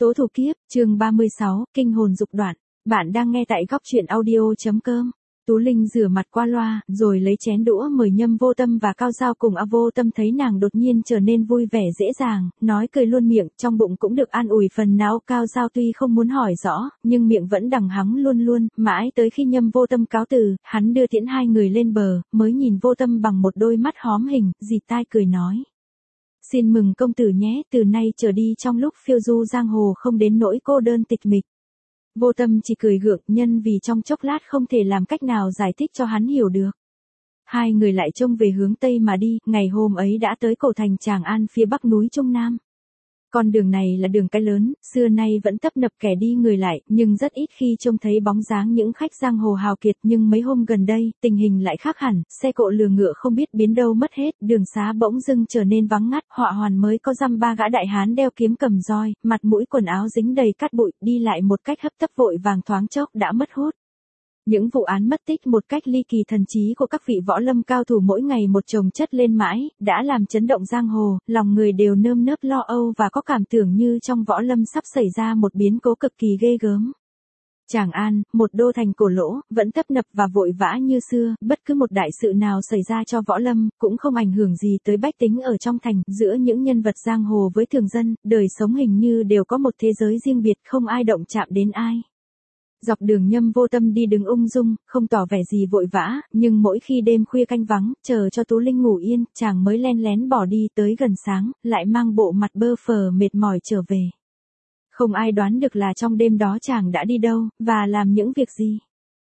Tố thủ kiếp, chương 36, kinh hồn dục đoạn. Bạn đang nghe tại góc truyện audio.com. Tú Linh rửa mặt qua loa, rồi lấy chén đũa mời Nhâm Vô Tâm và Cao Giao cùng Vô Tâm thấy nàng đột nhiên trở nên vui vẻ dễ dàng, nói cười luôn miệng, trong bụng cũng được an ủi phần nào. Cao Giao tuy không muốn hỏi rõ, nhưng miệng vẫn đằng hắng luôn luôn, mãi tới khi Nhâm Vô Tâm cáo từ, hắn đưa tiễn hai người lên bờ, mới nhìn Vô Tâm bằng một đôi mắt hóm hình, dịt tai cười nói. Xin mừng công tử nhé, từ nay trở đi trong lúc phiêu du giang hồ không đến nỗi cô đơn tịch mịch. Vô Tâm chỉ cười gượng, nhân vì trong chốc lát không thể làm cách nào giải thích cho hắn hiểu được. Hai người lại trông về hướng Tây mà đi, ngày hôm ấy đã tới cổ thành Tràng An phía bắc núi Trung Nam. Con đường này là đường cái lớn, xưa nay vẫn tấp nập kẻ đi người lại, nhưng rất ít khi trông thấy bóng dáng những khách giang hồ hào kiệt. Nhưng mấy hôm gần đây, tình hình lại khác hẳn, xe cộ lừa ngựa không biết biến đâu mất hết, đường xá bỗng dưng trở nên vắng ngắt. Họa hoàn mới có dăm ba gã đại hán đeo kiếm cầm roi, mặt mũi quần áo dính đầy cát bụi, đi lại một cách hấp tấp vội vàng, thoáng chốc đã mất hút. Những vụ án mất tích một cách ly kỳ thần trí của các vị võ lâm cao thủ mỗi ngày một chồng chất lên mãi, đã làm chấn động giang hồ, lòng người đều nơm nớp lo âu và có cảm tưởng như trong võ lâm sắp xảy ra một biến cố cực kỳ ghê gớm. Tràng An, một đô thành cổ lỗ, vẫn tấp nập và vội vã như xưa, bất cứ một đại sự nào xảy ra cho võ lâm, cũng không ảnh hưởng gì tới bách tính ở trong thành. Giữa những nhân vật giang hồ với thường dân, đời sống hình như đều có một thế giới riêng biệt, không ai động chạm đến ai. Dọc đường Nhâm Vô Tâm đi đứng ung dung, không tỏ vẻ gì vội vã, nhưng mỗi khi đêm khuya canh vắng, chờ cho Tú Linh ngủ yên, chàng mới len lén bỏ đi tới gần sáng, lại mang bộ mặt bơ phờ mệt mỏi trở về. Không ai đoán được là trong đêm đó chàng đã đi đâu, và làm những việc gì.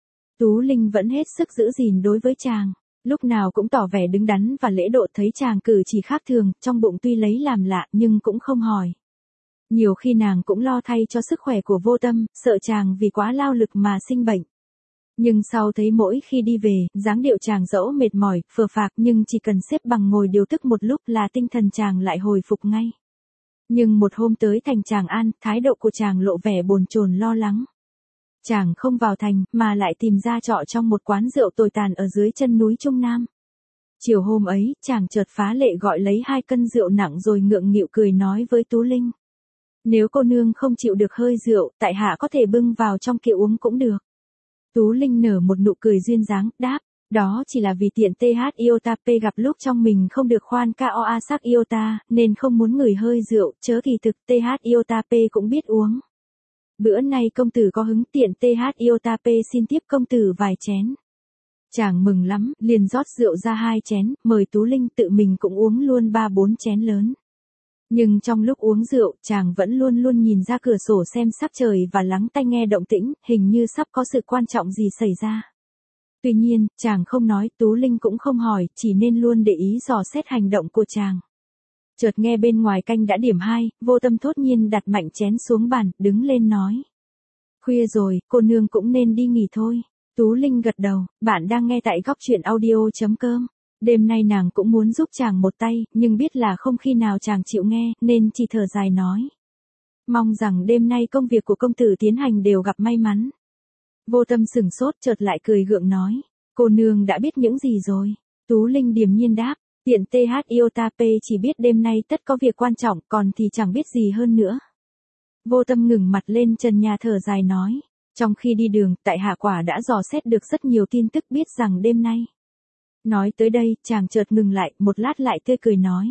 Tú Linh vẫn hết sức giữ gìn đối với chàng, lúc nào cũng tỏ vẻ đứng đắn và lễ độ. Thấy chàng cử chỉ khác thường, trong bụng tuy lấy làm lạ nhưng cũng không hỏi. Nhiều khi nàng cũng lo thay cho sức khỏe của Vô Tâm, sợ chàng vì quá lao lực mà sinh bệnh. Nhưng sau thấy mỗi khi đi về, dáng điệu chàng dẫu mệt mỏi, phờ phạc, nhưng chỉ cần xếp bằng ngồi điều tức một lúc là tinh thần chàng lại hồi phục ngay. Nhưng một hôm tới thành Tràng An, thái độ của chàng lộ vẻ bồn chồn lo lắng. Chàng không vào thành, mà lại tìm ra trọ trong một quán rượu tồi tàn ở dưới chân núi Trung Nam. Chiều hôm ấy, chàng chợt phá lệ gọi lấy 2 cân rượu nặng rồi ngượng nghịu cười nói với Tú Linh. Nếu cô nương không chịu được hơi rượu, tại hạ có thể bưng vào trong kia uống cũng được. Tú Linh nở một nụ cười duyên dáng, đáp, đó chỉ là vì tiện TH Iota P gặp lúc trong mình không được khoan KOA sắc Iota, nên không muốn ngửi hơi rượu, chớ kỳ thực TH Iota P cũng biết uống. Bữa nay công tử có hứng, tiện TH Iota P xin tiếp công tử vài chén. Chàng mừng lắm, liền rót rượu ra 2 chén, mời Tú Linh, tự mình cũng uống luôn 3-4 chén lớn. Nhưng trong lúc uống rượu, chàng vẫn luôn luôn nhìn ra cửa sổ xem sắc trời và lắng tai nghe động tĩnh, hình như sắp có sự quan trọng gì xảy ra. Tuy nhiên, chàng không nói, Tú Linh cũng không hỏi, chỉ nên luôn để ý dò xét hành động của chàng. Chợt nghe bên ngoài canh đã điểm 2, Vô Tâm thốt nhiên đặt mạnh chén xuống bàn, đứng lên nói. Khuya rồi, cô nương cũng nên đi nghỉ thôi. Tú Linh gật đầu, bạn đang nghe tại góc truyện audio.com. Đêm nay nàng cũng muốn giúp chàng một tay, nhưng biết là không khi nào chàng chịu nghe, nên chỉ thở dài nói. Mong rằng đêm nay công việc của công tử tiến hành đều gặp may mắn. Vô Tâm sửng sốt, chợt lại cười gượng nói. Cô nương đã biết những gì rồi? Tú Linh điềm nhiên đáp. Tiện TH Iota P chỉ biết đêm nay tất có việc quan trọng, còn thì chẳng biết gì hơn nữa. Vô Tâm ngừng mặt lên trần nhà thở dài nói. Trong khi đi đường, tại hạ quả đã dò xét được rất nhiều tin tức, biết rằng đêm nay. Nói tới đây, chàng chợt ngừng lại, một lát lại tươi cười nói.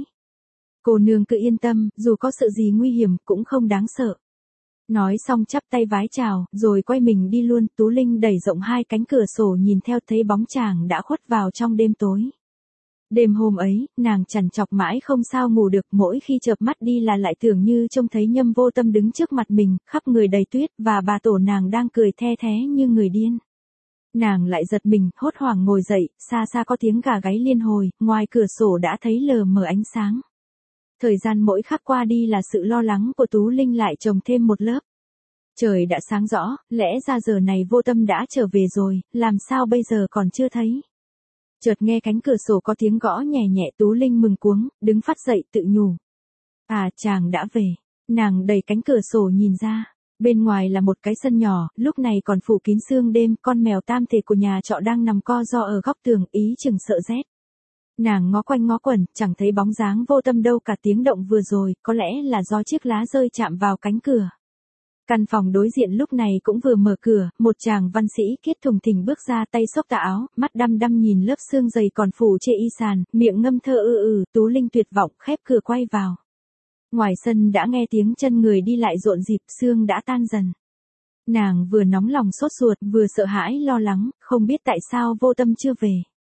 Cô nương cứ yên tâm, dù có sự gì nguy hiểm, cũng không đáng sợ. Nói xong chắp tay vái chào, rồi quay mình đi luôn. Tú Linh đẩy rộng 2 cánh cửa sổ nhìn theo, thấy bóng chàng đã khuất vào trong đêm tối. Đêm hôm ấy, nàng trằn trọc mãi không sao ngủ được, mỗi khi chợp mắt đi là lại tưởng như trông thấy Nhâm Vô Tâm đứng trước mặt mình, khắp người đầy tuyết, và bà tổ nàng đang cười the thé như người điên. Nàng lại giật mình, hốt hoảng ngồi dậy, xa xa có tiếng gà gáy liên hồi, ngoài cửa sổ đã thấy lờ mờ ánh sáng. Thời gian mỗi khắc qua đi là sự lo lắng của Tú Linh lại chồng thêm một lớp. Trời đã sáng rõ, lẽ ra giờ này Vô Tâm đã trở về rồi, làm sao bây giờ còn chưa thấy. Chợt nghe cánh cửa sổ có tiếng gõ nhẹ nhẹ, Tú Linh mừng cuống, đứng phát dậy tự nhủ. À, chàng đã về. Nàng đẩy cánh cửa sổ nhìn ra. Bên ngoài là một cái sân nhỏ, lúc này còn phủ kín sương đêm, con mèo tam thể của nhà trọ đang nằm co ro ở góc tường, ý chừng sợ rét. Nàng ngó quanh ngó quẩn, chẳng thấy bóng dáng Vô Tâm đâu cả. Tiếng động vừa rồi, có lẽ là do chiếc lá rơi chạm vào cánh cửa. Căn phòng đối diện lúc này cũng vừa mở cửa, một chàng văn sĩ kiết thùng thình bước ra, tay xốc tà áo, mắt đăm đăm nhìn lớp xương dày còn phủ trên y sàn, miệng ngâm thơ Tú Linh tuyệt vọng khép cửa quay vào. Ngoài sân đã nghe tiếng chân người đi lại rộn rịp, sương đã tan dần. Nàng vừa nóng lòng sốt ruột, vừa sợ hãi lo lắng, không biết tại sao Vô Tâm chưa về.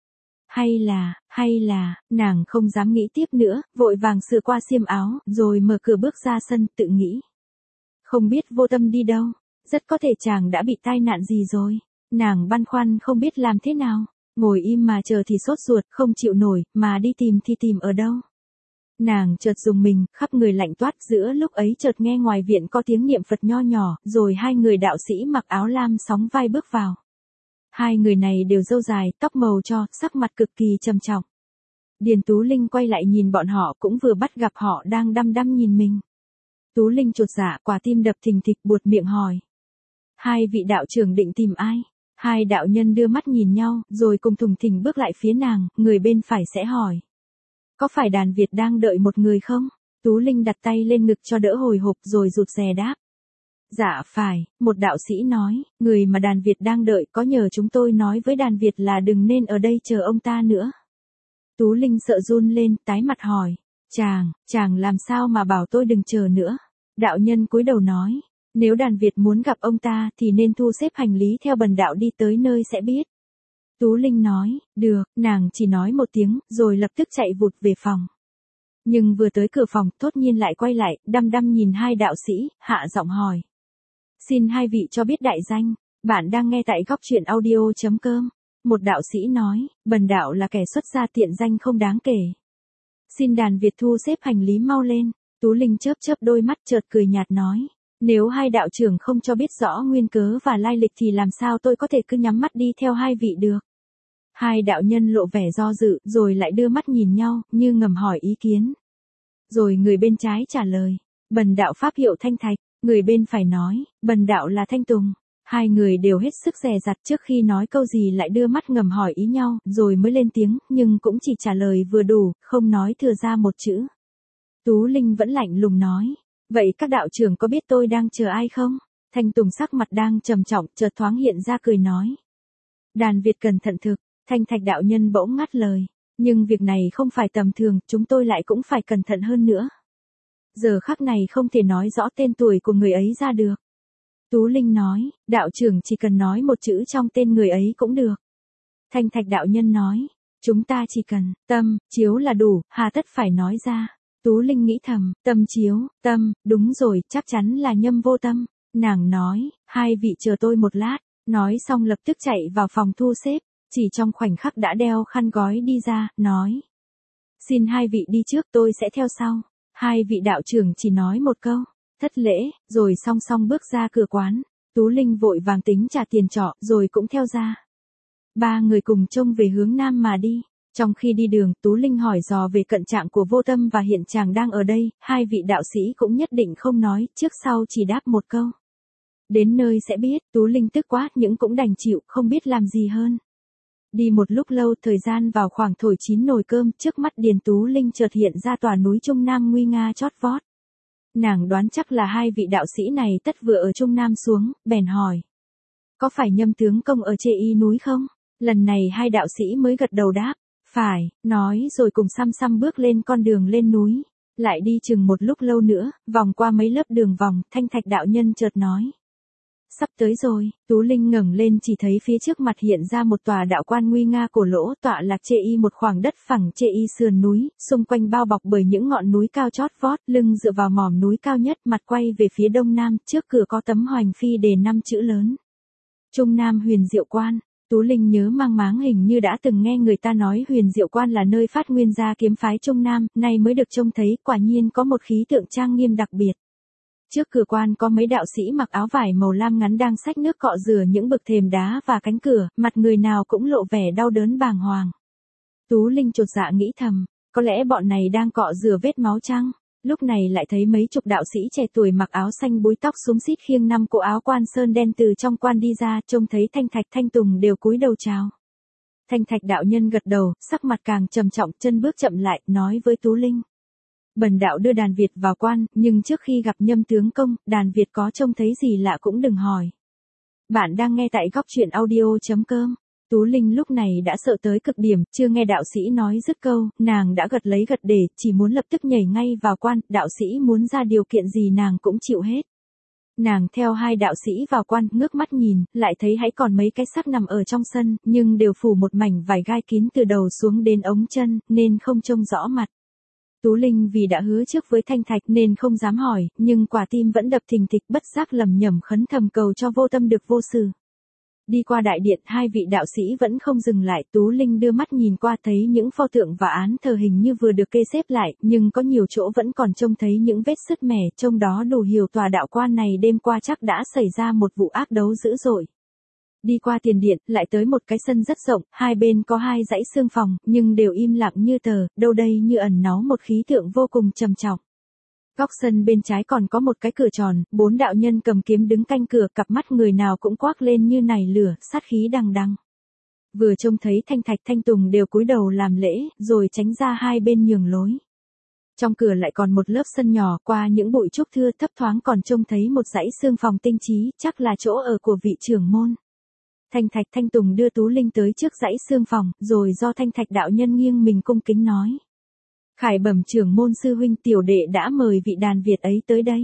Hay là, nàng không dám nghĩ tiếp nữa, vội vàng sửa qua xiêm áo, rồi mở cửa bước ra sân, tự nghĩ. Không biết Vô Tâm đi đâu, rất có thể chàng đã bị tai nạn gì rồi. Nàng băn khoăn không biết làm thế nào, ngồi im mà chờ thì sốt ruột, không chịu nổi, mà đi tìm thì tìm ở đâu. Nàng chợt rùng mình, khắp người lạnh toát, giữa lúc ấy chợt nghe ngoài viện có tiếng niệm Phật nho nhỏ, rồi hai người đạo sĩ mặc áo lam sóng vai bước vào. Hai người này đều râu dài, tóc màu tro, sắc mặt cực kỳ trầm trọng. Điền Tú Linh quay lại nhìn bọn họ, cũng vừa bắt gặp họ đang đăm đăm nhìn mình. Tú Linh chột dạ, quả tim đập thình thịch, buột miệng hỏi. Hai vị đạo trưởng định tìm ai? Hai đạo nhân đưa mắt nhìn nhau, rồi cùng thùng thình bước lại phía nàng, người bên phải sẽ hỏi. Có phải đàn Việt đang đợi một người không? Tú Linh đặt tay lên ngực cho đỡ hồi hộp rồi rụt rè đáp. Dạ phải, một đạo sĩ nói, người mà đàn Việt đang đợi có nhờ chúng tôi nói với đàn Việt là đừng nên ở đây chờ ông ta nữa. Tú Linh sợ run lên, tái mặt hỏi. Chàng làm sao mà bảo tôi đừng chờ nữa? Đạo nhân cúi đầu nói, nếu đàn Việt muốn gặp ông ta thì nên thu xếp hành lý theo bần đạo đi tới nơi sẽ biết. Tú Linh nói, được, nàng chỉ nói một tiếng, rồi lập tức chạy vụt về phòng. Nhưng vừa tới cửa phòng, thốt nhiên lại quay lại, đăm đăm nhìn hai đạo sĩ, hạ giọng hỏi. Xin hai vị cho biết đại danh, bạn đang nghe tại góc truyện audio.com. Một đạo sĩ nói, bần đạo là kẻ xuất gia tiện danh không đáng kể. Xin đàn Việt thu xếp hành lý mau lên. Tú Linh chớp chớp đôi mắt chợt cười nhạt nói. Nếu hai đạo trưởng không cho biết rõ nguyên cớ và lai lịch thì làm sao tôi có thể cứ nhắm mắt đi theo hai vị được. Hai đạo nhân lộ vẻ do dự, rồi lại đưa mắt nhìn nhau, như ngầm hỏi ý kiến. Rồi người bên trái trả lời, bần đạo pháp hiệu Thanh Thạch, người bên phải nói, bần đạo là Thanh Tùng. Hai người đều hết sức dè dặt, trước khi nói câu gì lại đưa mắt ngầm hỏi ý nhau, rồi mới lên tiếng, nhưng cũng chỉ trả lời vừa đủ, không nói thừa ra một chữ. Tú Linh vẫn lạnh lùng nói, vậy các đạo trưởng có biết tôi đang chờ ai không? Thanh Tùng sắc mặt đang trầm trọng, chợt thoáng hiện ra cười nói. Đàn Việt cẩn thận thực. Thanh Thạch đạo nhân bỗng ngắt lời, nhưng việc này không phải tầm thường, chúng tôi lại cũng phải cẩn thận hơn nữa. Giờ khắc này không thể nói rõ tên tuổi của người ấy ra được. Tú Linh nói, đạo trưởng chỉ cần nói một chữ trong tên người ấy cũng được. Thanh Thạch đạo nhân nói, chúng ta chỉ cần, tâm, chiếu là đủ, hà tất phải nói ra. Tú Linh nghĩ thầm, tâm chiếu, tâm, đúng rồi, chắc chắn là Nhâm Vô Tâm. Nàng nói, hai vị chờ tôi một lát, nói xong lập tức chạy vào phòng thu xếp. Chỉ trong khoảnh khắc đã đeo khăn gói đi ra, nói. Xin hai vị đi trước, tôi sẽ theo sau. Hai vị đạo trưởng chỉ nói một câu, thất lễ, rồi song song bước ra cửa quán. Tú Linh vội vàng tính trả tiền trọ, rồi cũng theo ra. Ba người cùng trông về hướng nam mà đi. Trong khi đi đường, Tú Linh hỏi dò về cận trạng của Vô Tâm và hiện chàng đang ở đây, hai vị đạo sĩ cũng nhất định không nói, trước sau chỉ đáp một câu. Đến nơi sẽ biết, Tú Linh tức quá, nhưng cũng đành chịu, không biết làm gì hơn. Đi một lúc lâu, thời gian vào khoảng thổi chín nồi cơm, trước mắt Điền Tú Linh chợt hiện ra tòa núi Trung Nam nguy nga chót vót. Nàng đoán chắc là hai vị đạo sĩ này tất vừa ở Trung Nam xuống, bèn hỏi. Có phải Nhâm tướng công ở trên y núi không? Lần này hai đạo sĩ mới gật đầu đáp. Phải, nói rồi cùng xăm xăm bước lên con đường lên núi. Lại đi chừng một lúc lâu nữa, vòng qua mấy lớp đường vòng, Thanh Thạch đạo nhân chợt nói. Sắp tới rồi, Tú Linh ngẩng lên chỉ thấy phía trước mặt hiện ra một tòa đạo quan nguy nga cổ lỗ tọa lạc chê y một khoảng đất phẳng chê y sườn núi, xung quanh bao bọc bởi những ngọn núi cao chót vót, lưng dựa vào mỏm núi cao nhất, mặt quay về phía đông nam, trước cửa có tấm hoành phi đề 5 chữ lớn. Trung Nam Huyền Diệu Quan. Tú Linh nhớ mang máng hình như đã từng nghe người ta nói Huyền Diệu Quan là nơi phát nguyên ra kiếm phái Trung Nam, nay mới được trông thấy, quả nhiên có một khí tượng trang nghiêm đặc biệt. Trước cửa quan có mấy đạo sĩ mặc áo vải màu lam ngắn đang xách nước cọ rửa những bậc thềm đá và cánh cửa, mặt người nào cũng lộ vẻ đau đớn bàng hoàng. Tú Linh chột dạ nghĩ thầm, có lẽ bọn này đang cọ rửa vết máu chăng? Lúc này lại thấy mấy chục đạo sĩ trẻ tuổi mặc áo xanh búi tóc xúm xít khiêng 5 cỗ áo quan sơn đen từ trong quan đi ra, trông thấy Thanh Thạch Thanh Tùng đều cúi đầu chào. Thanh Thạch đạo nhân gật đầu, sắc mặt càng trầm trọng, chân bước chậm lại, nói với Tú Linh. Bần đạo đưa đàn Việt vào quan, nhưng trước khi gặp Nhâm tướng công, đàn Việt có trông thấy gì lạ cũng đừng hỏi. Bạn đang nghe tại góc truyện audio.com. Tú Linh lúc này đã sợ tới cực điểm, chưa nghe đạo sĩ nói dứt câu, nàng đã gật lấy gật để, chỉ muốn lập tức nhảy ngay vào quan, đạo sĩ muốn ra điều kiện gì nàng cũng chịu hết. Nàng theo hai đạo sĩ vào quan, ngước mắt nhìn, lại thấy hãy còn mấy cái xác nằm ở trong sân, nhưng đều phủ một mảnh vải gai kín từ đầu xuống đến ống chân, nên không trông rõ mặt. Tú Linh vì đã hứa trước với Thanh Thạch nên không dám hỏi, nhưng quả tim vẫn đập thình thịch, bất giác lầm nhầm khấn thầm cầu cho Vô Tâm được vô sự. Đi qua đại điện, hai vị đạo sĩ vẫn không dừng lại, Tú Linh đưa mắt nhìn qua thấy những pho tượng và án thờ hình như vừa được kê xếp lại, nhưng có nhiều chỗ vẫn còn trông thấy những vết sứt mẻ, trông đó đủ hiểu tòa đạo quan này đêm qua chắc đã xảy ra một vụ ác đấu dữ dội. Đi qua tiền điện, lại tới một cái sân rất rộng, hai bên có hai dãy xương phòng, nhưng đều im lặng như tờ, đâu đây như ẩn náu một khí tượng vô cùng trầm trọng. Góc sân bên trái còn có một cái cửa tròn, 4 đạo nhân cầm kiếm đứng canh cửa, cặp mắt người nào cũng quắc lên như nảy lửa, sát khí đằng đằng. Vừa trông thấy Thanh Thạch Thanh Tùng đều cúi đầu làm lễ, rồi tránh ra hai bên nhường lối. Trong cửa lại còn một lớp sân nhỏ, qua những bụi trúc thưa thấp thoáng còn trông thấy một dãy xương phòng tinh trí, chắc là chỗ ở của vị trưởng môn. Thanh Thạch Thanh Tùng đưa Tú Linh tới trước dãy xương phòng, rồi do Thanh Thạch đạo nhân nghiêng mình cung kính nói. Khải bẩm trưởng môn sư huynh, tiểu đệ đã mời vị đàn Việt ấy tới đây.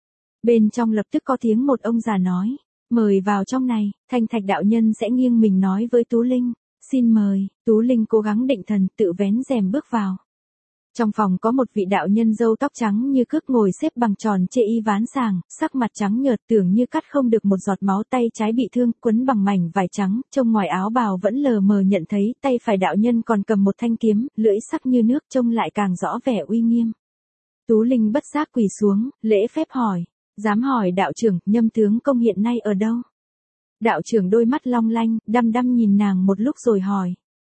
Bên trong lập tức có tiếng một ông già nói, mời vào trong này. Thanh Thạch đạo nhân sẽ nghiêng mình nói với Tú Linh, xin mời. Tú Linh cố gắng định thần, tự vén rèm bước vào. Trong phòng có một vị đạo nhân râu tóc trắng như cước ngồi xếp bằng tròn chê y ván sàng, sắc mặt trắng nhợt tưởng như cắt không được một giọt máu, tay trái bị thương, quấn bằng mảnh vải trắng, trông ngoài áo bào vẫn lờ mờ nhận thấy, tay phải đạo nhân còn cầm một thanh kiếm, lưỡi sắc như nước, trông lại càng rõ vẻ uy nghiêm. Tú Linh bất giác quỳ xuống, lễ phép hỏi, dám hỏi đạo trưởng, Nhâm tướng công hiện nay ở đâu? Đạo trưởng đôi mắt long lanh, đăm đăm nhìn nàng một lúc rồi hỏi,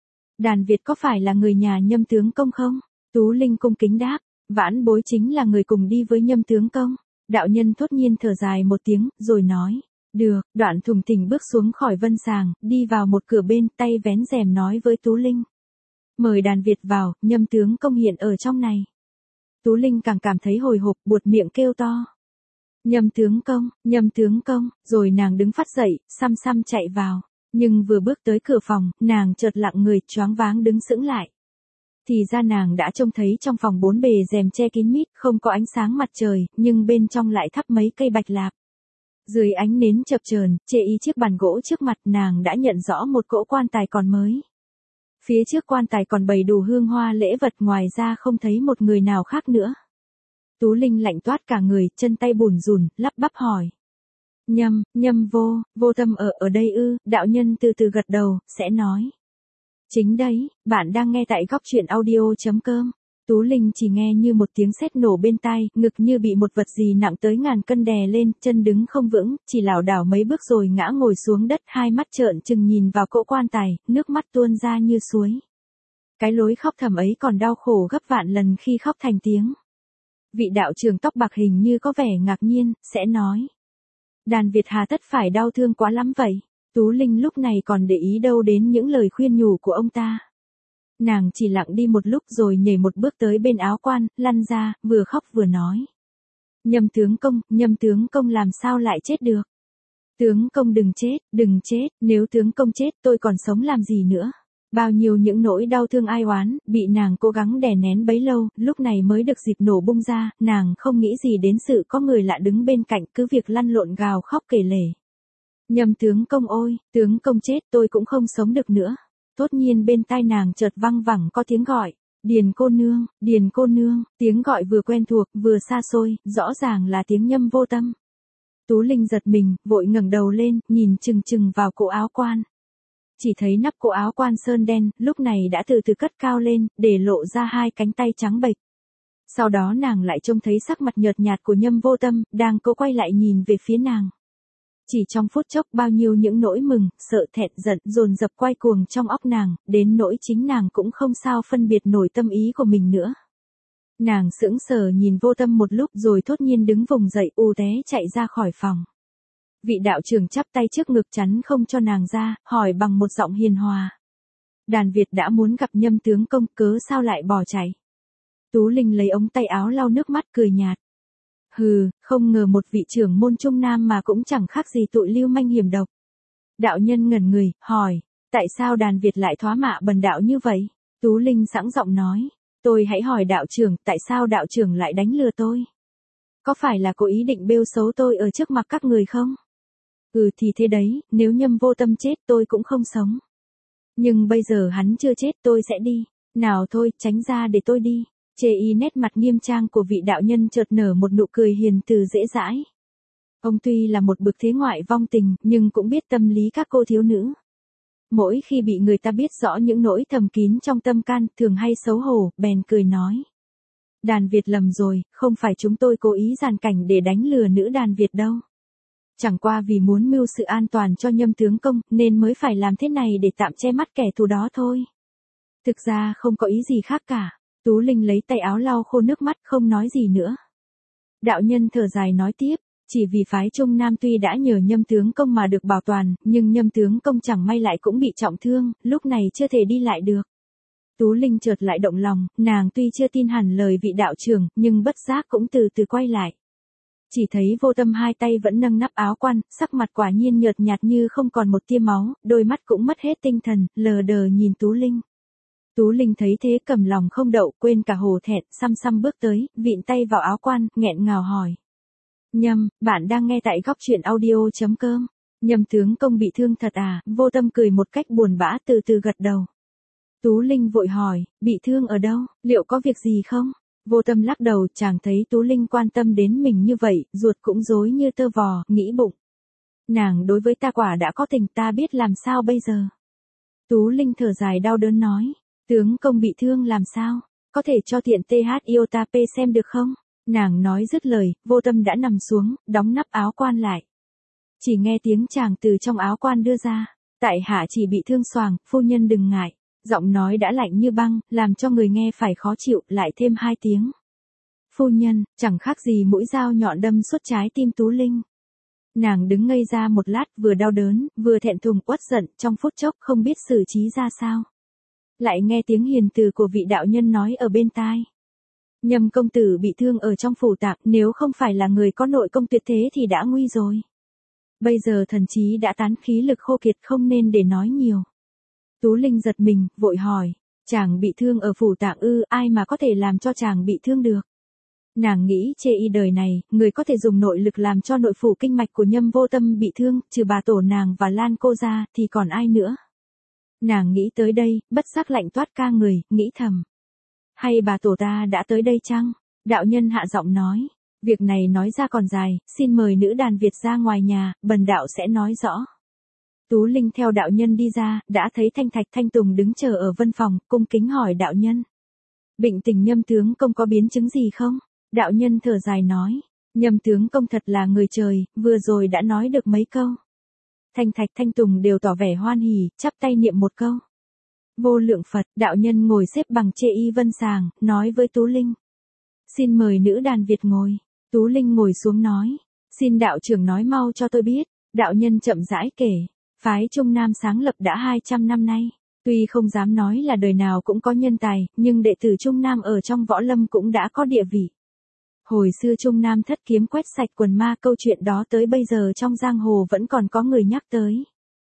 đàn Việt có phải là người nhà Nhâm tướng công không? Tú Linh cung kính đáp, vãn bối chính là người cùng đi với Nhâm tướng công. Đạo nhân thốt nhiên thở dài một tiếng, rồi nói, được. Đoạn thùng thình bước xuống khỏi vân sàng, đi vào một cửa bên, tay vén rèm nói với Tú Linh, mời đàn Việt vào, Nhâm tướng công hiện ở trong này. Tú Linh càng cảm thấy hồi hộp, buột miệng kêu to, Nhâm tướng công, rồi nàng đứng phắt dậy, xăm xăm chạy vào. Nhưng vừa bước tới cửa phòng, nàng chợt lặng người, choáng váng đứng sững lại. Thì ra nàng đã trông thấy trong phòng 4 bề rèm che kín mít, không có ánh sáng mặt trời, nhưng bên trong lại thắp mấy cây bạch lạp. Dưới ánh nến chập chờn, chê y chiếc bàn gỗ trước mặt, nàng đã nhận rõ một cỗ quan tài còn mới. Phía trước quan tài còn bày đủ hương hoa lễ vật, ngoài ra không thấy một người nào khác nữa. Tú Linh lạnh toát cả người, chân tay bủn rủn, lắp bắp hỏi. Vô Tâm ở đây ư? Đạo nhân từ từ gật đầu, sẽ nói. Chính đấy, bạn đang nghe tại góc truyện audio.com. Tú Linh chỉ nghe như một tiếng sét nổ bên tai, ngực như bị một vật gì nặng tới ngàn cân đè lên, chân đứng không vững, chỉ lảo đảo mấy bước rồi ngã ngồi xuống đất, hai mắt trợn trừng nhìn vào cỗ quan tài, nước mắt tuôn ra như suối. Cái lối khóc thầm ấy còn đau khổ gấp vạn lần khi khóc thành tiếng. Vị đạo trưởng tóc bạc hình như có vẻ ngạc nhiên, sẽ nói. Đàn Việt hà tất phải đau thương quá lắm vậy? Tú Linh lúc này còn để ý đâu đến những lời khuyên nhủ của ông ta. Nàng chỉ lặng đi một lúc rồi nhảy một bước tới bên áo quan, lăn ra, vừa khóc vừa nói. Nhâm tướng công làm sao lại chết được? Tướng công đừng chết, nếu tướng công chết tôi còn sống làm gì nữa? Bao nhiêu những nỗi đau thương ai oán, bị nàng cố gắng đè nén bấy lâu, lúc này mới được dịp nổ bung ra, nàng không nghĩ gì đến sự có người lạ đứng bên cạnh, cứ việc lăn lộn gào khóc kể lể. Nhâm tướng công ôi, tướng công chết tôi cũng không sống được nữa. Tốt nhiên bên tai nàng chợt văng vẳng có tiếng gọi, Điền cô nương, tiếng gọi vừa quen thuộc, vừa xa xôi, rõ ràng là tiếng Nhâm Vô Tâm. Tú Linh giật mình, vội ngẩng đầu lên, nhìn chừng chừng vào cổ áo quan. Chỉ thấy nắp cổ áo quan sơn đen, lúc này đã từ từ cất cao lên, để lộ ra hai cánh tay trắng bệch. Sau đó nàng lại trông thấy sắc mặt nhợt nhạt của Nhâm Vô Tâm, đang cố quay lại nhìn về phía nàng. Chỉ trong phút chốc bao nhiêu những nỗi mừng, sợ thẹn giận dồn dập quay cuồng trong óc nàng, đến nỗi chính nàng cũng không sao phân biệt nổi tâm ý của mình nữa. Nàng sững sờ nhìn Vô Tâm một lúc rồi thốt nhiên đứng vùng dậy u té chạy ra khỏi phòng. Vị đạo trưởng chắp tay trước ngực chắn không cho nàng ra, hỏi bằng một giọng hiền hòa. Đàn Việt đã muốn gặp Nhâm tướng công, cớ sao lại bỏ chạy? Tú Linh lấy ống tay áo lau nước mắt cười nhạt. Hừ, không ngờ một vị trưởng môn Trung Nam mà cũng chẳng khác gì tụi lưu manh hiểm độc. Đạo nhân ngẩn người, hỏi, tại sao đàn Việt lại thoá mạ bần đạo như vậy? Tú Linh sẵn giọng nói, tôi hãy hỏi đạo trưởng, tại sao đạo trưởng lại đánh lừa tôi? Có phải là cố ý định bêu xấu tôi ở trước mặt các người không? Ừ thì thế đấy, nếu Nhâm Vô Tâm chết tôi cũng không sống. Nhưng bây giờ hắn chưa chết tôi sẽ đi. Nào thôi, tránh ra để tôi đi. Chê y nét mặt nghiêm trang của vị đạo nhân chợt nở một nụ cười hiền từ dễ dãi. Ông tuy là một bực thế ngoại vong tình, nhưng cũng biết tâm lý các cô thiếu nữ. Mỗi khi bị người ta biết rõ những nỗi thầm kín trong tâm can, thường hay xấu hổ, bèn cười nói. Đàn Việt lầm rồi, không phải chúng tôi cố ý giàn cảnh để đánh lừa nữ đàn Việt đâu. Chẳng qua vì muốn mưu sự an toàn cho Nhâm tướng công, nên mới phải làm thế này để tạm che mắt kẻ thù đó thôi. Thực ra không có ý gì khác cả. Tú Linh lấy tay áo lau khô nước mắt không nói gì nữa. Đạo nhân thở dài nói tiếp, chỉ vì phái Trung Nam tuy đã nhờ Nhâm tướng công mà được bảo toàn, nhưng Nhâm tướng công chẳng may lại cũng bị trọng thương, lúc này chưa thể đi lại được. Tú Linh chợt lại động lòng, nàng tuy chưa tin hẳn lời vị đạo trưởng, nhưng bất giác cũng từ từ quay lại. Chỉ thấy Vô Tâm hai tay vẫn nâng nắp áo quan, sắc mặt quả nhiên nhợt nhạt như không còn một tia máu, đôi mắt cũng mất hết tinh thần, lờ đờ nhìn Tú Linh. Tú Linh thấy thế cầm lòng không đậu, quên cả hổ thẹn, xăm xăm bước tới, vịn tay vào áo quan, nghẹn ngào hỏi. Nhâm, bạn đang nghe tại góc truyện audio.com. Nhâm tướng công bị thương thật à? Vô Tâm cười một cách buồn bã từ từ gật đầu. Tú Linh vội hỏi, bị thương ở đâu, liệu có việc gì không? Vô Tâm lắc đầu, chàng thấy Tú Linh quan tâm đến mình như vậy, ruột cũng rối như tơ vò, nghĩ bụng. Nàng đối với ta quả đã có tình, ta biết làm sao bây giờ. Tú Linh thở dài đau đớn nói, tướng công bị thương làm sao, có thể cho tiện TH Iota P xem được không? Nàng nói dứt lời, Vô Tâm đã nằm xuống, đóng nắp áo quan lại. Chỉ nghe tiếng chàng từ trong áo quan đưa ra, tại hạ chỉ bị thương xoàng, phu nhân đừng ngại. Giọng nói đã lạnh như băng, làm cho người nghe phải khó chịu, lại thêm 2 tiếng. Phu nhân, chẳng khác gì mũi dao nhọn đâm suốt trái tim Tú Linh. Nàng đứng ngây ra một lát, vừa đau đớn, vừa thẹn thùng uất giận, trong phút chốc không biết xử trí ra sao. Lại nghe tiếng hiền từ của vị đạo nhân nói ở bên tai. Nhâm công tử bị thương ở trong phủ tạng, nếu không phải là người có nội công tuyệt thế thì đã nguy rồi. Bây giờ thần trí đã tán, khí lực khô kiệt, không nên để nói nhiều. Tú Linh giật mình, vội hỏi, chàng bị thương ở phủ tạng ư, ai mà có thể làm cho chàng bị thương được. Nàng nghĩ chê y đời này, người có thể dùng nội lực làm cho nội phủ kinh mạch của Nhâm Vô Tâm bị thương, trừ bà tổ nàng và Lan cô ra, thì còn ai nữa. Nàng nghĩ tới đây, bất giác lạnh toát ca người, nghĩ thầm. Hay bà tổ ta đã tới đây chăng? Đạo nhân hạ giọng nói, việc này nói ra còn dài, xin mời nữ đàn Việt ra ngoài nhà, bần đạo sẽ nói rõ. Tú Linh theo đạo nhân đi ra, đã thấy Thanh Thạch Thanh Tùng đứng chờ ở văn phòng, cung kính hỏi đạo nhân. Bệnh tình Nhâm tướng công có biến chứng gì không? Đạo nhân thở dài nói, Nhâm tướng công thật là người trời, vừa rồi đã nói được mấy câu. Thanh Thạch Thanh Tùng đều tỏ vẻ hoan hỉ, chắp tay niệm một câu. Vô lượng Phật, đạo nhân ngồi xếp bằng chê y vân sàng, nói với Tú Linh. Xin mời nữ đàn Việt ngồi. Tú Linh ngồi xuống nói, xin đạo trưởng nói mau cho tôi biết. Đạo nhân chậm rãi kể. Phái Trung Nam sáng lập đã 200 năm nay. Tuy không dám nói là đời nào cũng có nhân tài, nhưng đệ tử Trung Nam ở trong võ lâm cũng đã có địa vị. Hồi xưa Trung Nam thất kiếm quét sạch quần ma, câu chuyện đó tới bây giờ trong giang hồ vẫn còn có người nhắc tới.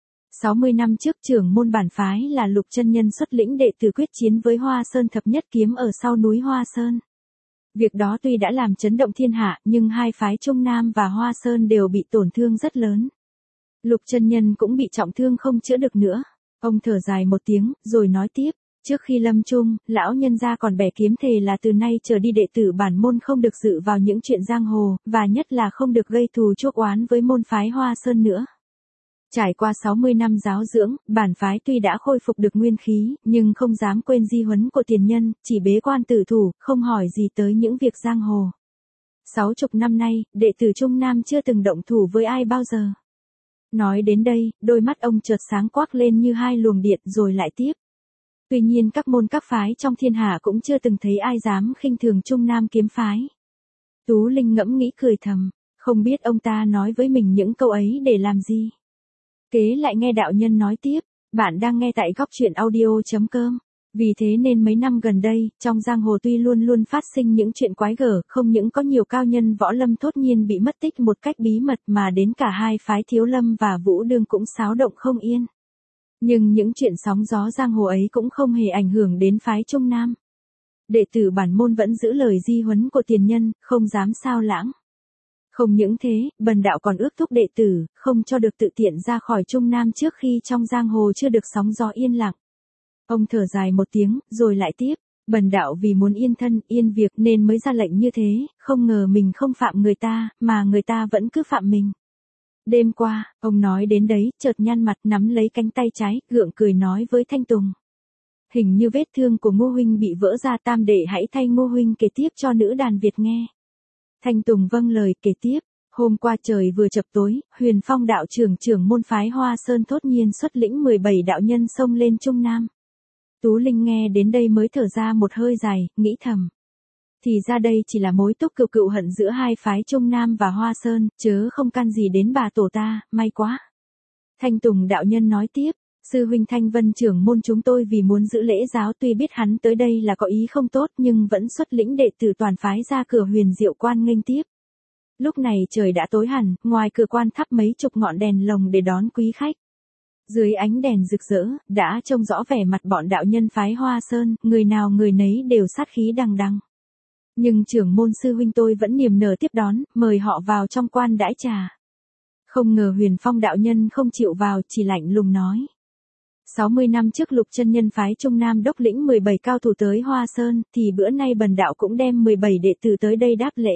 60 năm trước trưởng môn bản phái là Lục Chân Nhân xuất lĩnh đệ tử quyết chiến với Hoa Sơn thập nhất kiếm ở sau núi Hoa Sơn. Việc đó tuy đã làm chấn động thiên hạ, nhưng hai phái Trung Nam và Hoa Sơn đều bị tổn thương rất lớn. Lục Chân Nhân cũng bị trọng thương không chữa được nữa. Ông thở dài một tiếng, rồi nói tiếp, trước khi lâm chung, lão nhân gia còn bẻ kiếm thề là từ nay trở đi đệ tử bản môn không được dự vào những chuyện giang hồ, và nhất là không được gây thù chuốc oán với môn phái Hoa Sơn nữa. Trải qua 60 năm giáo dưỡng, bản phái tuy đã khôi phục được nguyên khí, nhưng không dám quên di huấn của tiền nhân, chỉ bế quan tử thủ, không hỏi gì tới những việc giang hồ. 60 năm nay, đệ tử Trung Nam chưa từng động thủ với ai bao giờ. Nói đến đây, đôi mắt ông chợt sáng quắc lên như hai luồng điện rồi lại tiếp. Tuy nhiên các môn các phái trong thiên hạ cũng chưa từng thấy ai dám khinh thường Trung Nam kiếm phái. Tú Linh ngẫm nghĩ cười thầm, không biết ông ta nói với mình những câu ấy để làm gì. Kế lại nghe đạo nhân nói tiếp, bạn đang nghe tại góc truyện audio.com. Vì thế nên mấy năm gần đây, trong giang hồ tuy luôn luôn phát sinh những chuyện quái gở, không những có nhiều cao nhân võ lâm thốt nhiên bị mất tích một cách bí mật mà đến cả hai phái Thiếu Lâm và Vũ Đương cũng xáo động không yên. Nhưng những chuyện sóng gió giang hồ ấy cũng không hề ảnh hưởng đến phái Trung Nam. Đệ tử bản môn vẫn giữ lời di huấn của tiền nhân, không dám sao lãng. Không những thế, bần đạo còn ước thúc đệ tử, không cho được tự tiện ra khỏi Trung Nam trước khi trong giang hồ chưa được sóng gió yên lặng. Ông thở dài một tiếng, rồi lại tiếp, bần đạo vì muốn yên thân, yên việc nên mới ra lệnh như thế, không ngờ mình không phạm người ta, mà người ta vẫn cứ phạm mình. Đêm qua, ông nói đến đấy, chợt nhăn mặt nắm lấy cánh tay trái, gượng cười nói với Thanh Tùng. Hình như vết thương của Ngô huynh bị vỡ ra, tam đệ hãy thay Ngô huynh kể tiếp cho nữ đàn Việt nghe. Thanh Tùng vâng lời kể tiếp. Hôm qua trời vừa chập tối, Huyền Phong đạo trưởng môn phái Hoa Sơn thốt nhiên xuất lĩnh 17 đạo nhân xông lên Trung Nam. Tú Linh nghe đến đây mới thở ra một hơi dài, nghĩ thầm. Thì ra đây chỉ là mối túc cựu cựu hận giữa hai phái Trung Nam và Hoa Sơn, chớ không can gì đến bà tổ ta, may quá. Thanh Tùng đạo nhân nói tiếp, sư huynh Thanh Vân trưởng môn chúng tôi vì muốn giữ lễ giáo tuy biết hắn tới đây là có ý không tốt nhưng vẫn xuất lĩnh đệ tử toàn phái ra cửa Huyền Diệu Quan nghênh tiếp. Lúc này trời đã tối hẳn, ngoài cửa quan thắp mấy chục ngọn đèn lồng để đón quý khách. Dưới ánh đèn rực rỡ, đã trông rõ vẻ mặt bọn đạo nhân phái Hoa Sơn, người nào người nấy đều sát khí đằng đằng. Nhưng trưởng môn sư huynh tôi vẫn niềm nở tiếp đón, mời họ vào trong quan đãi trà. Không ngờ Huyền Phong đạo nhân không chịu vào, chỉ lạnh lùng nói. 60 năm trước Lục chân nhân phái Trung Nam đốc lĩnh 17 cao thủ tới Hoa Sơn, thì bữa nay bần đạo cũng đem 17 đệ tử tới đây đáp lễ.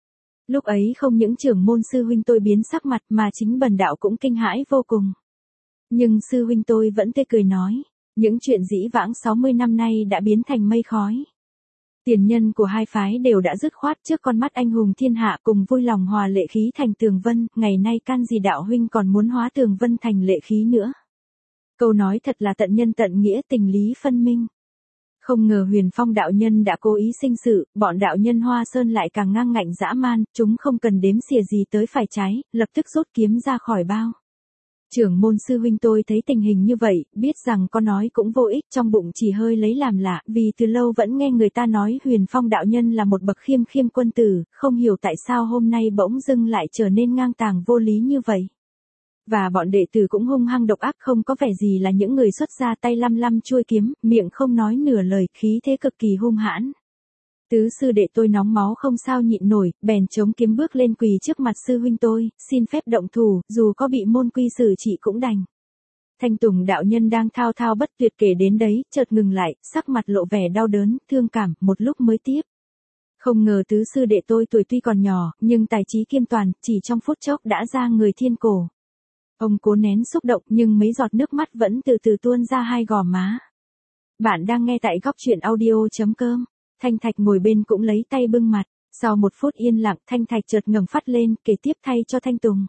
Lúc ấy không những trưởng môn sư huynh tôi biến sắc mặt mà chính bần đạo cũng kinh hãi vô cùng. Nhưng sư huynh tôi vẫn tươi cười nói, những chuyện dĩ vãng 60 năm nay đã biến thành mây khói. Tiền nhân của hai phái đều đã dứt khoát trước con mắt anh hùng thiên hạ cùng vui lòng hòa lệ khí thành tường vân, ngày nay can gì đạo huynh còn muốn hóa tường vân thành lệ khí nữa. Câu nói thật là tận nhân tận nghĩa, tình lý phân minh. Không ngờ Huyền Phong đạo nhân đã cố ý sinh sự, bọn đạo nhân Hoa Sơn lại càng ngang ngạnh dã man, chúng không cần đếm xỉa gì tới phải trái, lập tức rút kiếm ra khỏi bao. Trưởng môn sư huynh tôi thấy tình hình như vậy, biết rằng có nói cũng vô ích, trong bụng chỉ hơi lấy làm lạ, vì từ lâu vẫn nghe người ta nói Huyền Phong đạo nhân là một bậc khiêm khiêm quân tử, không hiểu tại sao hôm nay bỗng dưng lại trở nên ngang tàng vô lý như vậy. Và bọn đệ tử cũng hung hăng độc ác, không có vẻ gì là những người xuất ra tay lăm lăm chuôi kiếm, miệng không nói nửa lời, khí thế cực kỳ hung hãn. Tứ sư đệ tôi nóng máu không sao nhịn nổi, bèn chống kiếm bước lên quỳ trước mặt sư huynh tôi, xin phép động thủ, dù có bị môn quy xử trị cũng đành. Thanh Tùng đạo nhân đang thao thao bất tuyệt kể đến đấy, chợt ngừng lại, sắc mặt lộ vẻ đau đớn, thương cảm, một lúc mới tiếp. Không ngờ tứ sư đệ tôi tuổi tuy còn nhỏ, nhưng tài trí kiêm toàn, chỉ trong phút chốc đã ra người thiên cổ. Ông cố nén xúc động nhưng mấy giọt nước mắt vẫn từ từ tuôn ra hai gò má. Bạn đang nghe tại góc truyện audio.com. Thanh Thạch ngồi bên cũng lấy tay bưng mặt. Sau một phút yên lặng, Thanh Thạch chợt ngẩng phát lên, kể tiếp thay cho Thanh Tùng.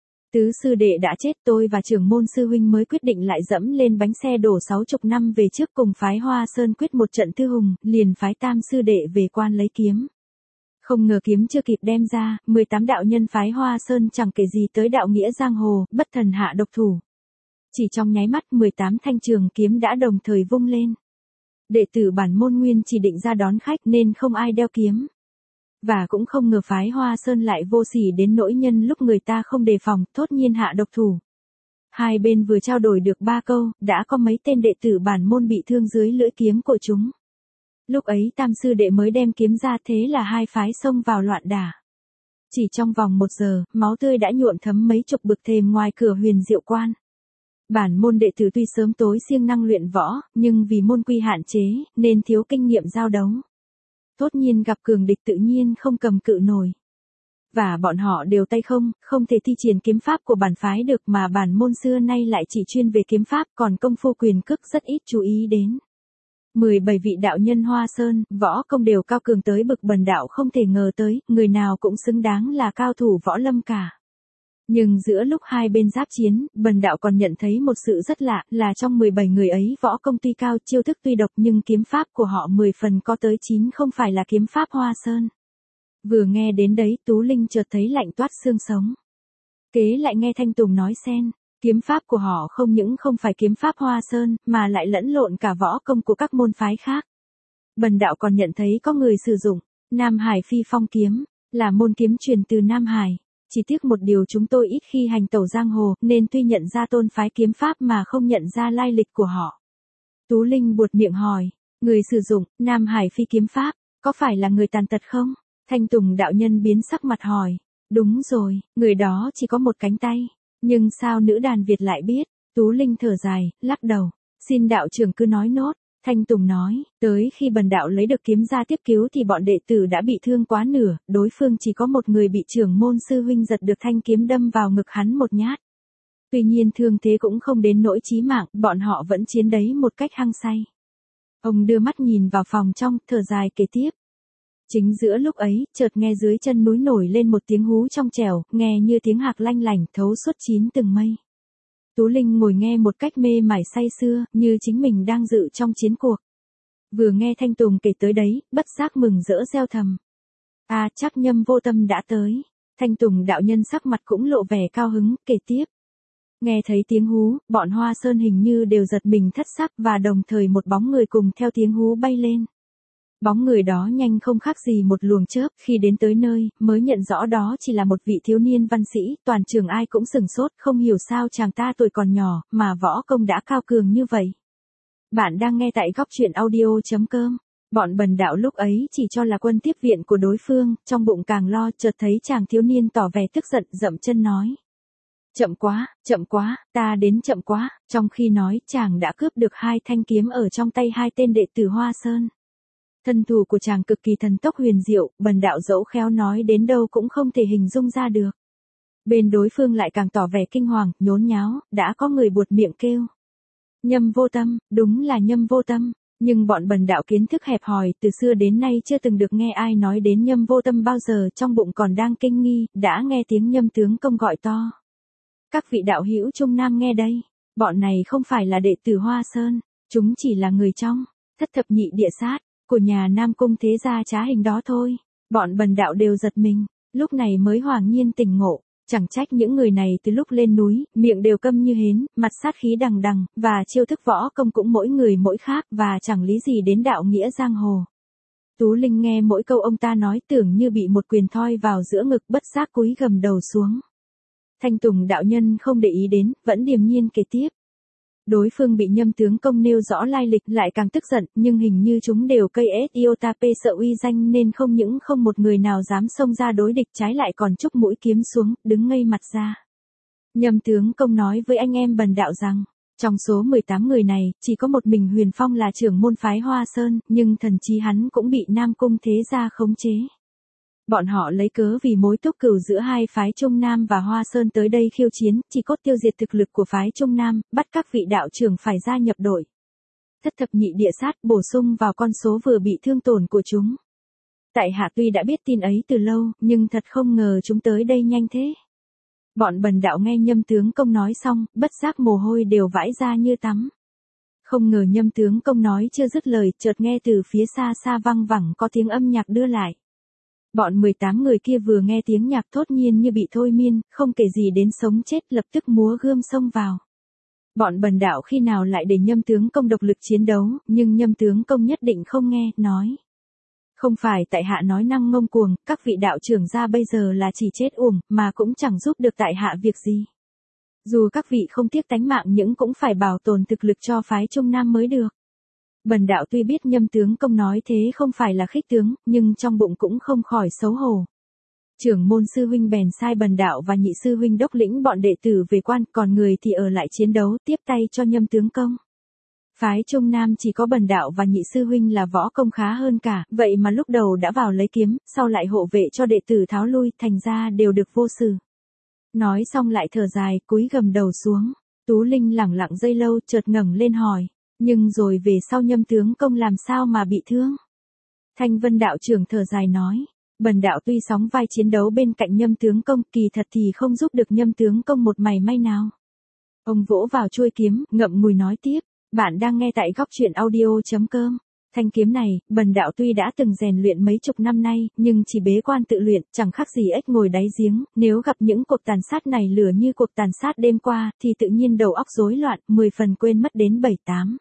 Tứ sư đệ đã chết, tôi và trưởng môn sư huynh mới quyết định lại dẫm lên bánh xe đổ 60 năm về trước cùng phái Hoa Sơn quyết một trận thư hùng, liền phái tam sư đệ về quan lấy kiếm. Không ngờ kiếm chưa kịp đem ra, 18 đạo nhân phái Hoa Sơn chẳng kể gì tới đạo nghĩa giang hồ, bất thần hạ độc thủ. Chỉ trong nháy mắt 18 thanh trường kiếm đã đồng thời vung lên. Đệ tử bản môn nguyên chỉ định ra đón khách nên không ai đeo kiếm. Và cũng không ngờ phái Hoa Sơn lại vô sỉ đến nỗi nhân lúc người ta không đề phòng, thốt nhiên hạ độc thủ. Hai bên vừa trao đổi được 3 câu, đã có mấy tên đệ tử bản môn bị thương dưới lưỡi kiếm của chúng. Lúc ấy tam sư đệ mới đem kiếm ra, thế là hai phái xông vào loạn đả. Chỉ trong vòng 1 giờ, máu tươi đã nhuộm thấm mấy chục bực thềm ngoài cửa Huyền Diệu Quan. Bản môn đệ tử tuy sớm tối siêng năng luyện võ, nhưng vì môn quy hạn chế, nên thiếu kinh nghiệm giao đấu. Tốt nhiên gặp cường địch tự nhiên không cầm cự nổi. Và bọn họ đều tay không thể thi triển kiếm pháp của bản phái được, mà bản môn xưa nay lại chỉ chuyên về kiếm pháp, còn công phu quyền cước rất ít chú ý đến. 17 vị đạo nhân Hoa Sơn, võ công đều cao cường tới bực bần đạo không thể ngờ tới, người nào cũng xứng đáng là cao thủ võ lâm cả. Nhưng giữa lúc hai bên giáp chiến, bần đạo còn nhận thấy một sự rất lạ, là trong 17 người ấy võ công tuy cao, chiêu thức tuy độc, nhưng kiếm pháp của họ 10 phần có tới 9 không phải là kiếm pháp Hoa Sơn. Vừa nghe đến đấy, Tú Linh chợt thấy lạnh toát xương sống. Kế lại nghe Thanh Tùng nói xen, Kiếm pháp của họ không những không phải kiếm pháp Hoa Sơn, mà lại lẫn lộn cả võ công của các môn phái khác. Bần đạo còn nhận thấy có người sử dụng Nam Hải Phi Phong kiếm, là môn kiếm truyền từ Nam Hải. Chỉ tiếc một điều chúng tôi ít khi hành tẩu giang hồ, nên tuy nhận ra tôn phái kiếm pháp mà không nhận ra lai lịch của họ. Tú Linh buột miệng hỏi, người sử dụng Nam Hải Phi kiếm pháp, có phải là người tàn tật không? Thanh Tùng đạo nhân biến sắc mặt hỏi, đúng rồi, người đó chỉ có một cánh tay. Nhưng sao nữ đàn Việt lại biết? Tú Linh thở dài, lắc đầu. Xin đạo trưởng cứ nói nốt. Thanh Tùng nói, tới khi bần đạo lấy được kiếm ra tiếp cứu thì bọn đệ tử đã bị thương quá nửa, đối phương chỉ có một người bị trưởng môn sư huynh giật được thanh kiếm đâm vào ngực hắn một nhát. Tuy nhiên thương thế cũng không đến nỗi chí mạng, bọn họ vẫn chiến đấy một cách hăng say. Ông đưa mắt nhìn vào phòng trong, thở dài kể tiếp. Chính giữa lúc ấy, chợt nghe dưới chân núi nổi lên một tiếng hú trong trẻo, nghe như tiếng hạc lanh lảnh thấu suốt chín tầng mây. Tú Linh ngồi nghe một cách mê mải say sưa, như chính mình đang dự trong chiến cuộc. Vừa nghe Thanh Tùng kể tới đấy, bất giác mừng rỡ reo thầm. À, chắc Nhâm Vô Tâm đã tới. Thanh Tùng đạo nhân sắc mặt cũng lộ vẻ cao hứng, kể tiếp. Nghe thấy tiếng hú, bọn Hoa Sơn hình như đều giật mình thất sắc và đồng thời một bóng người cùng theo tiếng hú bay lên. Bóng người đó nhanh không khác gì một luồng chớp, khi đến tới nơi, mới nhận rõ đó chỉ là một vị thiếu niên văn sĩ, toàn trường ai cũng sửng sốt, không hiểu sao chàng ta tuổi còn nhỏ, mà võ công đã cao cường như vậy. Bạn đang nghe tại góc truyện audio.com. Bọn bần đạo lúc ấy chỉ cho là quân tiếp viện của đối phương, trong bụng càng lo, chợt thấy chàng thiếu niên tỏ vẻ tức giận, dậm chân nói. Chậm quá, ta đến chậm quá, trong khi nói chàng đã cướp được 2 thanh kiếm ở trong tay 2 tên đệ tử Hoa Sơn. Thân thủ của chàng cực kỳ thần tốc huyền diệu, bần đạo dẫu khéo nói đến đâu cũng không thể hình dung ra được. Bên đối phương lại càng tỏ vẻ kinh hoàng, nhốn nháo, đã có người buột miệng kêu. Nhâm Vô Tâm, đúng là Nhâm Vô Tâm, nhưng bọn bần đạo kiến thức hẹp hòi, từ xưa đến nay chưa từng được nghe ai nói đến Nhâm Vô Tâm bao giờ, trong bụng còn đang kinh nghi, đã nghe tiếng Nhâm tướng công gọi to. Các vị đạo hữu Trung Nam nghe đây, bọn này không phải là đệ tử Hoa Sơn, chúng chỉ là người trong Thất Thập Nhị Địa Sát của nhà Nam Cung thế gia trá hình đó thôi. Bọn bần đạo đều giật mình, lúc này mới hoàng nhiên tỉnh ngộ, chẳng trách những người này từ lúc lên núi, miệng đều câm như hến, mặt sát khí đằng đằng, và chiêu thức võ công cũng mỗi người mỗi khác, và chẳng lý gì đến đạo nghĩa giang hồ. Tú Linh nghe mỗi câu ông ta nói tưởng như bị một quyền thoi vào giữa ngực, bất giác cúi gầm đầu xuống. Thanh Tùng đạo nhân không để ý đến, vẫn điềm nhiên kể tiếp. Đối phương bị Nhâm tướng công nêu rõ lai lịch lại càng tức giận, nhưng hình như chúng đều cây iota p sợ uy danh nên không những không một người nào dám xông ra đối địch, trái lại còn chúc mũi kiếm xuống, đứng ngây mặt ra. Nhâm tướng công nói với anh em bần đạo rằng, trong số 18 người này, chỉ có một mình Huyền Phong là trưởng môn phái Hoa Sơn, nhưng thần chí hắn cũng bị Nam Cung thế gia khống chế. Bọn họ lấy cớ vì mối túc cửu giữa hai phái Trung Nam và Hoa Sơn tới đây khiêu chiến, chỉ cốt tiêu diệt thực lực của phái Trung Nam, bắt các vị đạo trưởng phải gia nhập đội. Thất Thập Nhị Địa Sát bổ sung vào con số vừa bị thương tổn của chúng. Tại hạ tuy đã biết tin ấy từ lâu, nhưng thật không ngờ chúng tới đây nhanh thế. Bọn bần đạo nghe Nhâm tướng công nói xong, bất giác mồ hôi đều vãi ra như tắm. Không ngờ Nhâm tướng công nói chưa dứt lời, chợt nghe từ phía xa xa văng vẳng có tiếng âm nhạc đưa lại. Bọn 18 người kia vừa nghe tiếng nhạc thốt nhiên như bị thôi miên, không kể gì đến sống chết, lập tức múa gươm xông vào. Bọn bần đạo khi nào lại để Nhâm tướng công độc lực chiến đấu, nhưng Nhâm tướng công nhất định không nghe, nói. Không phải tại hạ nói năng ngông cuồng, các vị đạo trưởng ra bây giờ là chỉ chết uổng, mà cũng chẳng giúp được tại hạ việc gì. Dù các vị không tiếc tánh mạng nhưng cũng phải bảo tồn thực lực cho phái Trung Nam mới được. Bần đạo tuy biết Nhâm tướng công nói thế không phải là khích tướng, nhưng trong bụng cũng không khỏi xấu hổ. Trưởng môn sư huynh bèn sai bần đạo và nhị sư huynh đốc lĩnh bọn đệ tử về quan, còn người thì ở lại chiến đấu tiếp tay cho Nhâm tướng công. Phái Trung Nam chỉ có bần đạo và nhị sư huynh là võ công khá hơn cả, vậy mà lúc đầu đã vào lấy kiếm, sau lại hộ vệ cho đệ tử tháo lui, thành ra đều được vô xử. Nói xong lại thở dài, cúi gầm đầu xuống. Tú Linh lẳng lặng giây lâu, chợt ngẩng lên hỏi, nhưng rồi về sau Nhâm tướng công làm sao mà bị thương? Thanh Vân đạo trưởng thở dài nói, bần đạo tuy sóng vai chiến đấu bên cạnh Nhâm tướng công, kỳ thật thì không giúp được Nhâm tướng công một mảy may nào. Ông vỗ vào chuôi kiếm, ngậm ngùi nói tiếp, bạn đang nghe tại góc truyện audio.com. Thanh kiếm này, bần đạo tuy đã từng rèn luyện mấy chục năm nay, nhưng chỉ bế quan tự luyện, chẳng khác gì ếch ngồi đáy giếng, nếu gặp những cuộc tàn sát này lửa như cuộc tàn sát đêm qua, thì tự nhiên đầu óc rối loạn, 10 phần quên mất đến 7-8.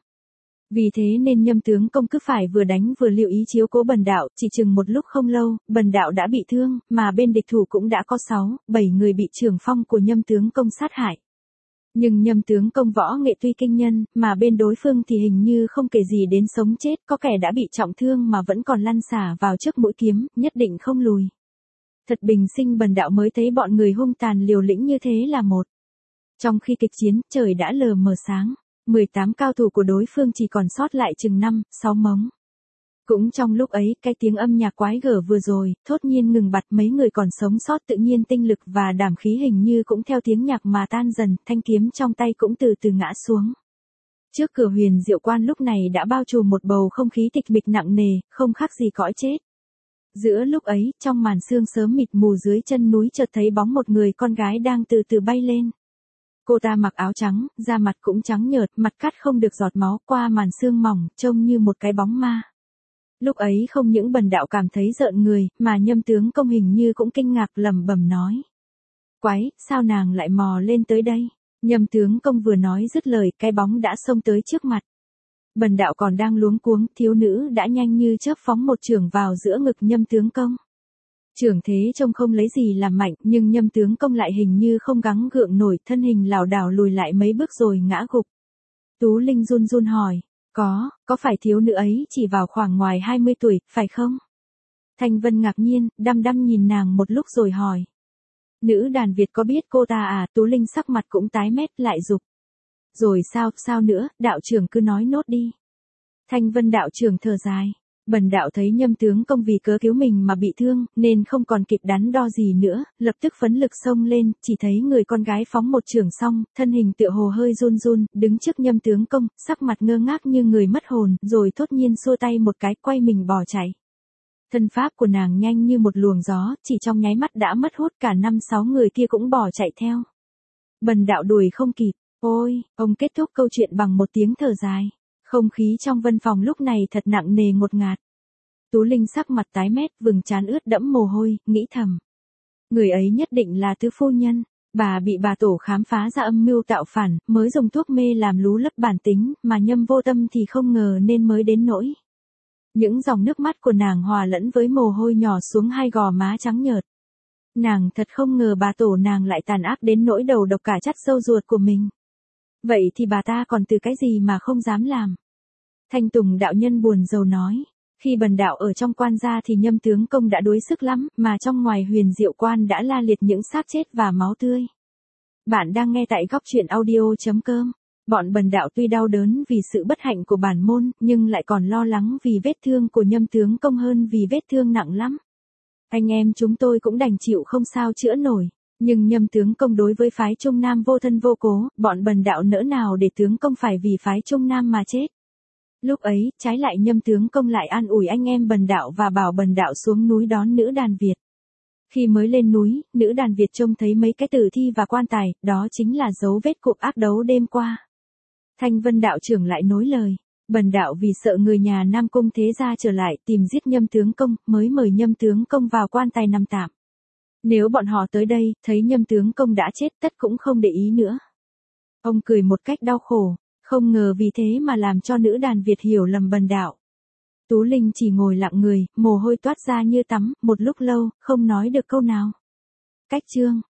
Vì thế nên Nhâm tướng công cứ phải vừa đánh vừa lưu ý chiếu cố bần đạo, chỉ chừng một lúc không lâu, bần đạo đã bị thương, mà bên địch thủ cũng đã có 6-7 người bị trưởng phong của Nhâm tướng công sát hại. Nhưng Nhâm tướng công võ nghệ tuy kinh nhân, mà bên đối phương thì hình như không kể gì đến sống chết, có kẻ đã bị trọng thương mà vẫn còn lăn xả vào trước mũi kiếm, nhất định không lùi. Thật bình sinh bần đạo mới thấy bọn người hung tàn liều lĩnh như thế là một. Trong khi kịch chiến, trời đã lờ mờ sáng, 18 cao thủ của đối phương chỉ còn sót lại chừng 5-6 mống. Cũng trong lúc ấy, cái tiếng âm nhạc quái gở vừa rồi, thốt nhiên ngừng bặt, mấy người còn sống sót tự nhiên tinh lực và đảm khí hình như cũng theo tiếng nhạc mà tan dần, thanh kiếm trong tay cũng từ từ ngã xuống. Trước cửa Huyền Diệu Quan lúc này đã bao trùm một bầu không khí tịch mịch nặng nề, không khác gì cõi chết. Giữa lúc ấy, trong màn sương sớm mịt mù dưới chân núi chợt thấy bóng một người con gái đang từ từ bay lên. Cô ta mặc áo trắng, da mặt cũng trắng nhợt, mặt cắt không được giọt máu, qua màn sương mỏng, trông như một cái bóng ma. Lúc ấy không những bần đạo cảm thấy rợn người, mà Nhâm tướng công hình như cũng kinh ngạc lẩm bẩm nói. Quái, sao nàng lại mò lên tới đây? Nhâm tướng công vừa nói dứt lời, cái bóng đã xông tới trước mặt. Bần đạo còn đang luống cuống, thiếu nữ đã nhanh như chớp phóng một chưởng vào giữa ngực Nhâm tướng công. Chưởng thế trông không lấy gì làm mạnh, nhưng Nhâm tướng công lại hình như không gắng gượng nổi, thân hình lảo đảo lùi lại mấy bước rồi ngã gục. Tú Linh run run hỏi. Có phải thiếu nữ ấy chỉ vào khoảng ngoài 20 tuổi, phải không? Thanh Vân ngạc nhiên, đăm đăm nhìn nàng một lúc rồi hỏi. Nữ đàn Việt có biết cô ta à? Tú Linh sắc mặt cũng tái mét lại dục. Rồi sao nữa, đạo trưởng cứ nói nốt đi. Thanh Vân đạo trưởng thở dài. Bần đạo thấy Nhâm tướng công vì cớ cứu mình mà bị thương, nên không còn kịp đắn đo gì nữa, lập tức phấn lực xông lên, chỉ thấy người con gái phóng một chưởng xong, thân hình tựa hồ hơi run run, đứng trước Nhâm tướng công, sắc mặt ngơ ngác như người mất hồn, rồi thốt nhiên xua tay một cái, quay mình bỏ chạy. Thân pháp của nàng nhanh như một luồng gió, chỉ trong nháy mắt đã mất hút, cả 5-6 người kia cũng bỏ chạy theo. Bần đạo đuổi không kịp. Ôi, ông kết thúc câu chuyện bằng một tiếng thở dài. Không khí trong văn phòng lúc này thật nặng nề ngột ngạt. Tú Linh sắc mặt tái mét, vầng trán ướt đẫm mồ hôi, nghĩ thầm. Người ấy nhất định là tứ phu nhân. Bà bị bà tổ khám phá ra âm mưu tạo phản, mới dùng thuốc mê làm lú lấp bản tính, mà Nhâm vô tâm thì không ngờ nên mới đến nỗi. Những dòng nước mắt của nàng hòa lẫn với mồ hôi nhỏ xuống hai gò má trắng nhợt. Nàng thật không ngờ bà tổ nàng lại tàn ác đến nỗi đầu độc cả chất sâu ruột của mình. Vậy thì bà ta còn từ cái gì mà không dám làm? Thanh Tùng đạo nhân buồn rầu nói. Khi bần đạo ở trong quan gia thì Nhâm tướng công đã đuối sức lắm, mà trong ngoài Huyền Diệu Quan đã la liệt những xác chết và máu tươi. Bạn đang nghe tại góc truyện audio.com. Bọn bần đạo tuy đau đớn vì sự bất hạnh của bản môn, nhưng lại còn lo lắng vì vết thương của Nhâm tướng công hơn vì vết thương nặng lắm. Anh em chúng tôi cũng đành chịu không sao chữa nổi. Nhưng Nhâm tướng công đối với phái Trung Nam vô thân vô cố, bọn bần đạo nỡ nào để tướng công phải vì phái Trung Nam mà chết. Lúc ấy, trái lại Nhâm tướng công lại an ủi anh em bần đạo và bảo bần đạo xuống núi đón nữ đàn Việt. Khi mới lên núi, nữ đàn Việt trông thấy mấy cái tử thi và quan tài, đó chính là dấu vết cuộc ác đấu đêm qua. Thanh Vân đạo trưởng lại nối lời. Bần đạo vì sợ người nhà Nam Cung thế gia trở lại tìm giết Nhâm tướng công, mới mời Nhâm tướng công vào quan tài nằm tạm. Nếu bọn họ tới đây, thấy Nhâm tướng công đã chết tất cũng không để ý nữa. Ông cười một cách đau khổ, không ngờ vì thế mà làm cho nữ đàn Việt hiểu lầm bần đạo. Tú Linh chỉ ngồi lặng người, mồ hôi toát ra như tắm, một lúc lâu, không nói được câu nào. Cách chương